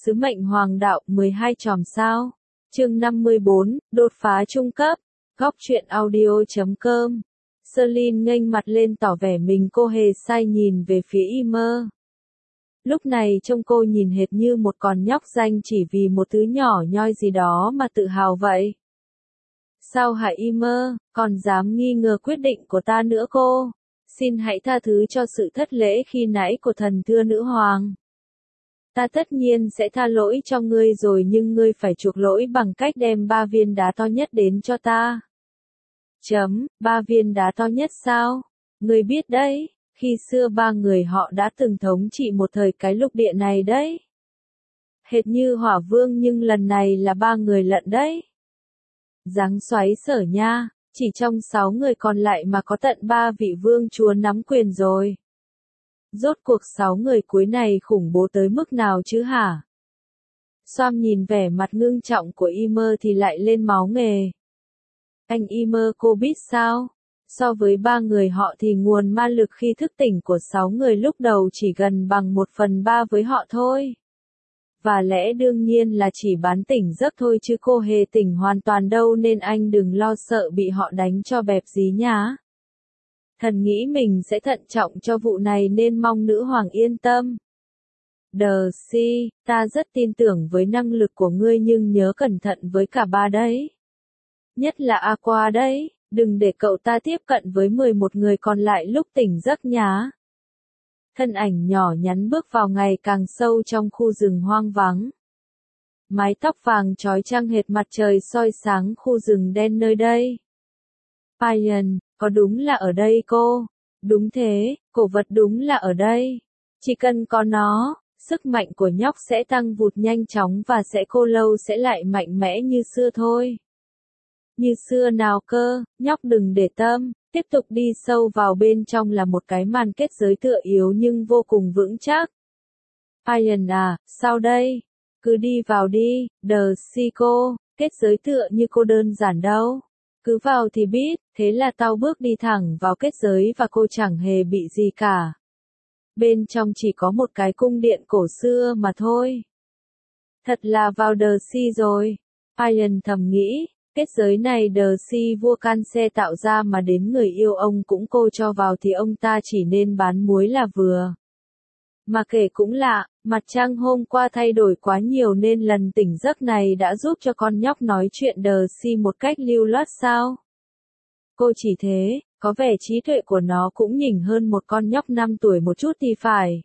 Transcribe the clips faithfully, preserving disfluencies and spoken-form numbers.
Sứ mệnh hoàng đạo mười hai chòm sao. Chương năm mươi bốn, đột phá trung cấp. Góc truyện audio chấm com. Celine nghênh mặt lên tỏ vẻ mình cô hề sai nhìn về phía Ymer. Lúc này trông cô nhìn hệt như một con nhóc danh chỉ vì một thứ nhỏ nhoi gì đó mà tự hào vậy. Sao hả Ymer, còn dám nghi ngờ quyết định của ta nữa cô? Xin hãy tha thứ cho sự thất lễ khi nãy của thần thưa nữ hoàng. Ta tất nhiên sẽ tha lỗi cho ngươi rồi nhưng ngươi phải chuộc lỗi bằng cách đem ba viên đá to nhất đến cho ta. Chấm, ba viên đá to nhất sao? Ngươi biết đấy, khi xưa ba người họ đã từng thống trị một thời cái lục địa này đấy. Hệt như hỏa vương nhưng lần này là ba người lận đấy. Giáng xoáy sở nha, chỉ trong sáu người còn lại mà có tận ba vị vương chúa nắm quyền rồi. Rốt cuộc sáu người cuối này khủng bố tới mức nào chứ hả? Soam nhìn vẻ mặt ngưng trọng của Ymer thì lại lên máu nghề. Anh Ymer cô biết sao? So với ba người họ thì nguồn ma lực khi thức tỉnh của sáu người lúc đầu chỉ gần bằng một phần ba với họ thôi. Và lẽ đương nhiên là chỉ bán tỉnh giấc thôi chứ cô hề tỉnh hoàn toàn đâu nên anh đừng lo sợ bị họ đánh cho bẹp dí nhá. Thần nghĩ mình sẽ thận trọng cho vụ này nên mong nữ hoàng yên tâm. Darcy, ta rất tin tưởng với năng lực của ngươi nhưng nhớ cẩn thận với cả ba đấy. Nhất là Aqua đấy, đừng để cậu ta tiếp cận với mười một người còn lại lúc tỉnh giấc nhá. Thân ảnh nhỏ nhắn bước vào ngày càng sâu trong khu rừng hoang vắng. Mái tóc vàng trói chang hệt mặt trời soi sáng khu rừng đen nơi đây. Payan, có đúng là ở đây cô? Đúng thế, cổ vật đúng là ở đây. Chỉ cần có nó, sức mạnh của nhóc sẽ tăng vụt nhanh chóng và sẽ cô lâu sẽ lại mạnh mẽ như xưa thôi. Như xưa nào cơ, nhóc đừng để tâm, tiếp tục đi sâu vào bên trong là một cái màn kết giới tựa yếu nhưng vô cùng vững chắc. Payan à, sao đây? Cứ đi vào đi, Darcy cô, kết giới tựa như cô đơn giản đâu. Cứ vào thì biết, thế là tao bước đi thẳng vào kết giới và cô chẳng hề bị gì cả. Bên trong chỉ có một cái cung điện cổ xưa mà thôi. Thật là vào Darcy rồi. Payan thầm nghĩ, kết giới này Darcy vua Canse tạo ra mà đến người yêu ông cũng cô cho vào thì ông ta chỉ nên bán muối là vừa. Mà kể cũng lạ, mặt trăng hôm qua thay đổi quá nhiều nên lần tỉnh giấc này đã giúp cho con nhóc nói chuyện Darcy một cách lưu loát sao? Cô chỉ thế, có vẻ trí tuệ của nó cũng nhỉnh hơn một con nhóc năm tuổi một chút thì phải.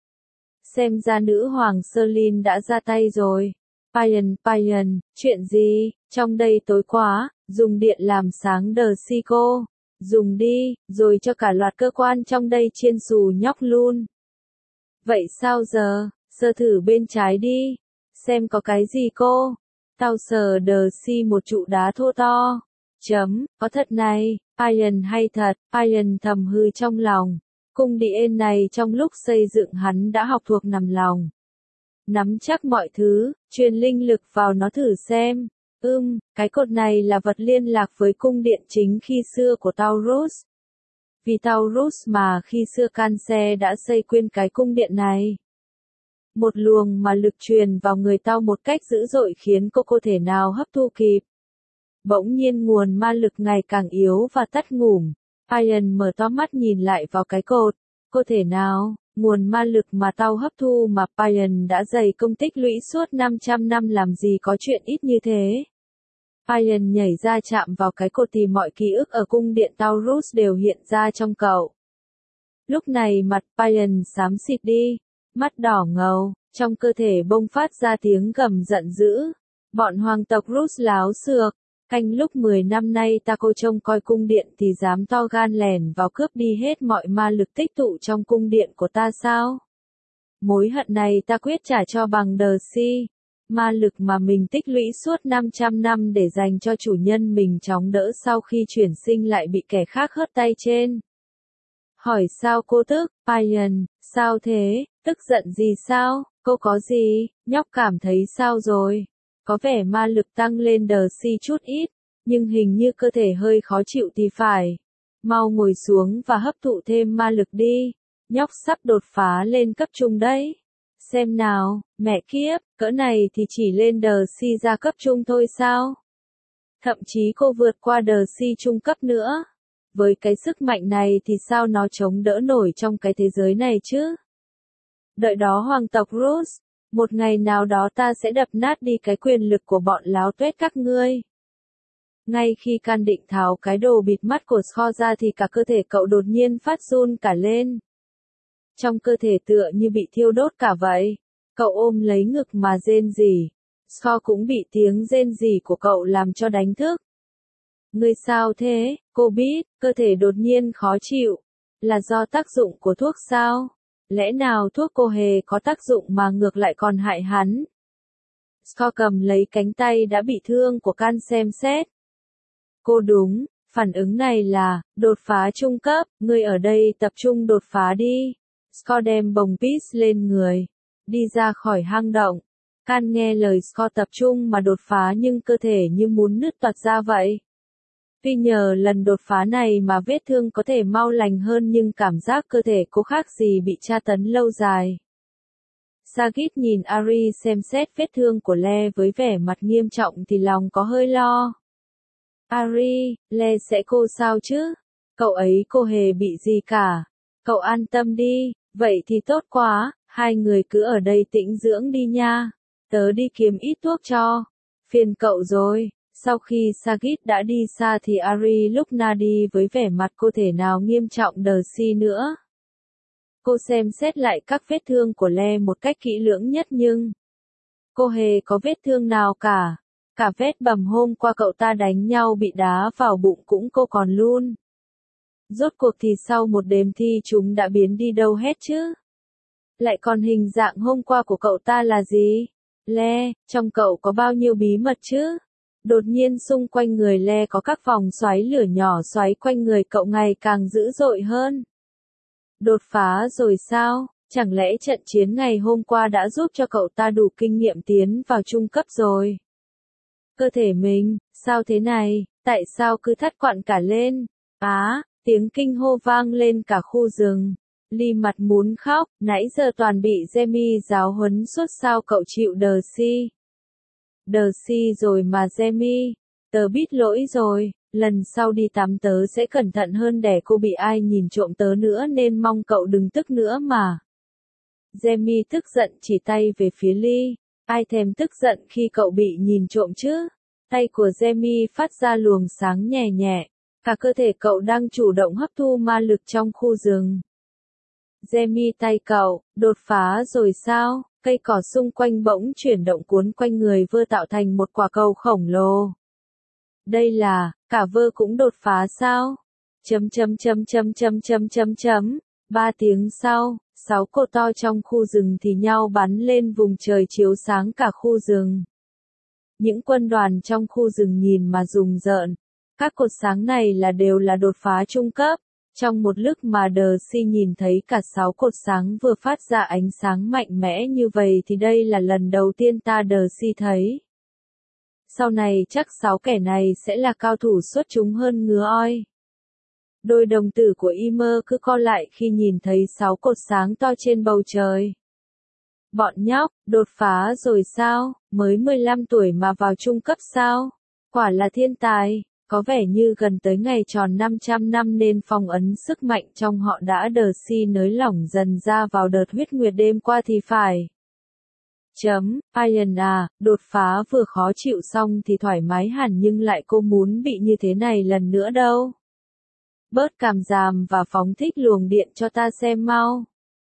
Xem ra nữ hoàng Celine đã ra tay rồi. Payan, Payan, chuyện gì? Trong đây tối quá, dùng điện làm sáng Darcy cô. Dùng đi, rồi cho cả loạt cơ quan trong đây chiên xù nhóc luôn. Vậy sao giờ? Sờ thử bên trái đi. Xem có cái gì cô? Tao sờ Darcy một trụ đá thô to. Chấm, có thật này, Payan hay thật, Payan thầm hư trong lòng. Cung điện này trong lúc xây dựng hắn đã học thuộc nằm lòng. Nắm chắc mọi thứ, truyền linh lực vào nó thử xem. Ưm, cái cột này là vật liên lạc với cung điện chính khi xưa của Taurus. Vì Taurus mà khi xưa Canse đã xây quên cái cung điện này. Một luồng mà lực truyền vào người tao một cách dữ dội khiến cô không thể nào hấp thu kịp. Bỗng nhiên nguồn ma lực ngày càng yếu và tắt ngủm. Payan mở to mắt nhìn lại vào cái cột. Cô thể nào, nguồn ma lực mà tao hấp thu mà Payan đã dày công tích lũy suốt năm trăm năm làm gì có chuyện ít như thế. Payan nhảy ra chạm vào cái cột thì mọi ký ức ở cung điện Taurus đều hiện ra trong cậu. Lúc này mặt Payan xám xịt đi, mắt đỏ ngầu, trong cơ thể bông phát ra tiếng gầm giận dữ. Bọn hoàng tộc Rus láo xược, canh lúc mười năm nay ta cô trông coi cung điện thì dám to gan lèn vào cướp đi hết mọi ma lực tích tụ trong cung điện của ta sao? Mối hận này ta quyết trả cho bằng Darcy. Ma lực mà mình tích lũy suốt năm trăm năm để dành cho chủ nhân mình chóng đỡ sau khi chuyển sinh lại bị kẻ khác hớt tay trên. Hỏi sao cô tức, Payan, sao thế, tức giận gì sao, cô có gì, nhóc cảm thấy sao rồi? Có vẻ ma lực tăng lên Darcy chút ít, nhưng hình như cơ thể hơi khó chịu thì phải. Mau ngồi xuống và hấp thụ thêm ma lực đi, nhóc sắp đột phá lên cấp trung đấy. Xem nào, mẹ kiếp, cỡ này thì chỉ lên đờ si ra cấp trung thôi sao? Thậm chí cô vượt qua đờ si trung cấp nữa. Với cái sức mạnh này thì sao nó chống đỡ nổi trong cái thế giới này chứ? Đợi đó hoàng tộc Rus, một ngày nào đó ta sẽ đập nát đi cái quyền lực của bọn láo tuét các ngươi. Ngay khi Can định tháo cái đồ bịt mắt của Scott ra thì cả cơ thể cậu đột nhiên phát run cả lên. Trong cơ thể tựa như bị thiêu đốt cả vậy. Cậu ôm lấy ngực mà rên rỉ. Scott cũng bị tiếng rên rỉ của cậu làm cho đánh thức. Ngươi sao thế, cô biết, cơ thể đột nhiên khó chịu. Là do tác dụng của thuốc sao? Lẽ nào thuốc cô hề có tác dụng mà ngược lại còn hại hắn? Scott cầm lấy cánh tay đã bị thương của Can xem xét. Cô đúng, phản ứng này là, đột phá trung cấp, ngươi ở đây tập trung đột phá đi. Scott đem bồng pít lên người, đi ra khỏi hang động. Can nghe lời Scott tập trung mà đột phá nhưng cơ thể như muốn nứt toạc ra vậy. Tuy nhờ lần đột phá này mà vết thương có thể mau lành hơn nhưng cảm giác cơ thể cô khác gì bị tra tấn lâu dài. Sagit nhìn Ari xem xét vết thương của Le với vẻ mặt nghiêm trọng thì lòng có hơi lo. Ari, Le sẽ cô sao chứ? Cậu ấy cô hề bị gì cả. Cậu an tâm đi, vậy thì tốt quá, hai người cứ ở đây tĩnh dưỡng đi nha. Tớ đi kiếm ít thuốc cho. Phiền cậu rồi. Sau khi Sagit đã đi xa thì Ari lúc na đi với vẻ mặt cô thể nào nghiêm trọng đờ si nữa. Cô xem xét lại các vết thương của Le một cách kỹ lưỡng nhất nhưng cô hề có vết thương nào cả. Cả vết bầm hôm qua cậu ta đánh nhau bị đá vào bụng cũng cô còn luôn. Rốt cuộc thì sau một đêm thi chúng đã biến đi đâu hết chứ? Lại còn hình dạng hôm qua của cậu ta là gì? Le, trong cậu có bao nhiêu bí mật chứ? Đột nhiên xung quanh người Le có các vòng xoáy lửa nhỏ xoáy quanh người cậu ngày càng dữ dội hơn. Đột phá rồi sao? Chẳng lẽ trận chiến ngày hôm qua đã giúp cho cậu ta đủ kinh nghiệm tiến vào trung cấp rồi? Cơ thể mình, sao thế này, tại sao cứ thắt quặn cả lên? Á, tiếng kinh hô vang lên cả khu rừng. Ly mặt muốn khóc, nãy giờ toàn bị Jamie giáo huấn suốt sao cậu chịu đờ si. Đờ si rồi mà Jamie, tớ biết lỗi rồi, lần sau đi tắm tớ sẽ cẩn thận hơn để cô bị ai nhìn trộm tớ nữa nên mong cậu đừng tức nữa mà. Jamie tức giận chỉ tay về phía Ly, ai thèm tức giận khi cậu bị nhìn trộm chứ? Tay của Jamie phát ra luồng sáng nhẹ nhẹ, cả cơ thể cậu đang chủ động hấp thu ma lực trong khu rừng. Jamie tay cậu, đột phá rồi sao? Cây cỏ xung quanh bỗng chuyển động cuốn quanh người vơ tạo thành một quả cầu khổng lồ. Đây là, cả vơ cũng đột phá sao? Chấm chấm chấm chấm chấm chấm chấm chấm. Ba tiếng sau, sáu cột to trong khu rừng thì nhau bắn lên vùng trời chiếu sáng cả khu rừng. Những quân đoàn trong khu rừng nhìn mà rùng rợn. Các cột sáng này là đều là đột phá trung cấp. Trong một lúc mà đờ si nhìn thấy cả sáu cột sáng vừa phát ra ánh sáng mạnh mẽ như vậy thì đây là lần đầu tiên ta đờ si thấy. Sau này chắc sáu kẻ này sẽ là cao thủ xuất chúng hơn ngứa oi. Đôi đồng tử của Ymer cứ co lại khi nhìn thấy sáu cột sáng to trên bầu trời. Bọn nhóc, đột phá rồi sao, mới mười lăm tuổi mà vào trung cấp sao? Quả là thiên tài. Có vẻ như gần tới ngày tròn năm trăm năm nên phong ấn sức mạnh trong họ đã đờ si nới lỏng dần ra vào đợt huyết nguyệt đêm qua thì phải. Chấm, Ian à, đột phá vừa khó chịu xong thì thoải mái hẳn nhưng lại cô muốn bị như thế này lần nữa đâu. Bớt cảm giảm và phóng thích luồng điện cho ta xem mau.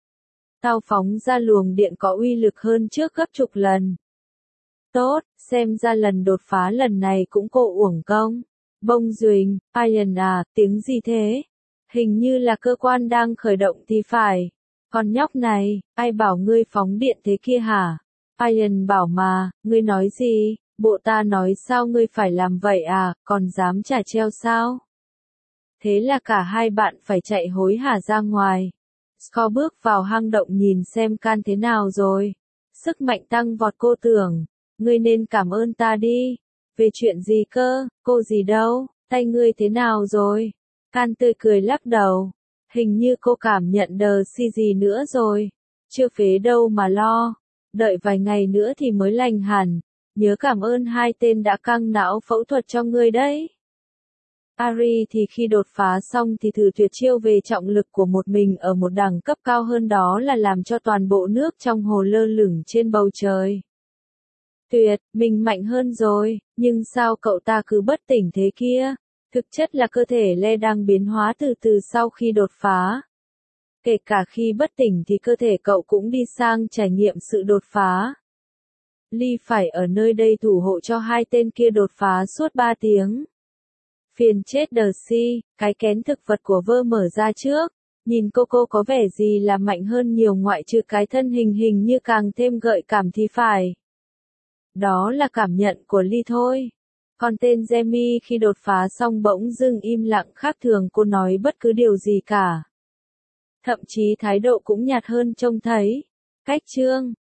Tao phóng ra luồng điện có uy lực hơn trước gấp chục lần. Tốt, xem ra lần đột phá lần này cũng cô uổng công. Bông Duỳnh, Ian à, tiếng gì thế? Hình như là cơ quan đang khởi động thì phải. Con nhóc này, ai bảo ngươi phóng điện thế kia hả? Ian bảo mà, ngươi nói gì? Bộ ta nói sao ngươi phải làm vậy à, còn dám trả treo sao? Thế là cả hai bạn phải chạy hối hả ra ngoài. Scott bước vào hang động nhìn xem Can thế nào rồi. Sức mạnh tăng vọt cô tưởng. Ngươi nên cảm ơn ta đi. Về chuyện gì cơ, cô gì đâu, tay ngươi thế nào rồi? Can tươi cười lắc đầu. Hình như cô cảm nhận đờ si gì nữa rồi. Chưa phế đâu mà lo, đợi vài ngày nữa thì mới lành hẳn, nhớ cảm ơn hai tên đã căng não phẫu thuật cho ngươi đấy. Ari thì khi đột phá xong thì thử tuyệt chiêu về trọng lực của một mình ở một đẳng cấp cao hơn, đó là làm cho toàn bộ nước trong hồ lơ lửng trên bầu trời. Tuyệt, mình mạnh hơn rồi, nhưng sao cậu ta cứ bất tỉnh thế kia? Thực chất là cơ thể Le đang biến hóa từ từ sau khi đột phá. Kể cả khi bất tỉnh thì cơ thể cậu cũng đi sang trải nghiệm sự đột phá. Lee phải ở nơi đây thủ hộ cho hai tên kia đột phá suốt ba tiếng. Phiền chết Darcy, cái kén thực vật của vơ mở ra trước. Nhìn cô cô có vẻ gì là mạnh hơn nhiều ngoại trừ cái thân hình hình như càng thêm gợi cảm thì phải. Đó là cảm nhận của Lee thôi. Còn tên Jamie khi đột phá xong bỗng dưng im lặng khác thường, cô nói bất cứ điều gì cả. Thậm chí thái độ cũng nhạt hơn trông thấy. Cách chương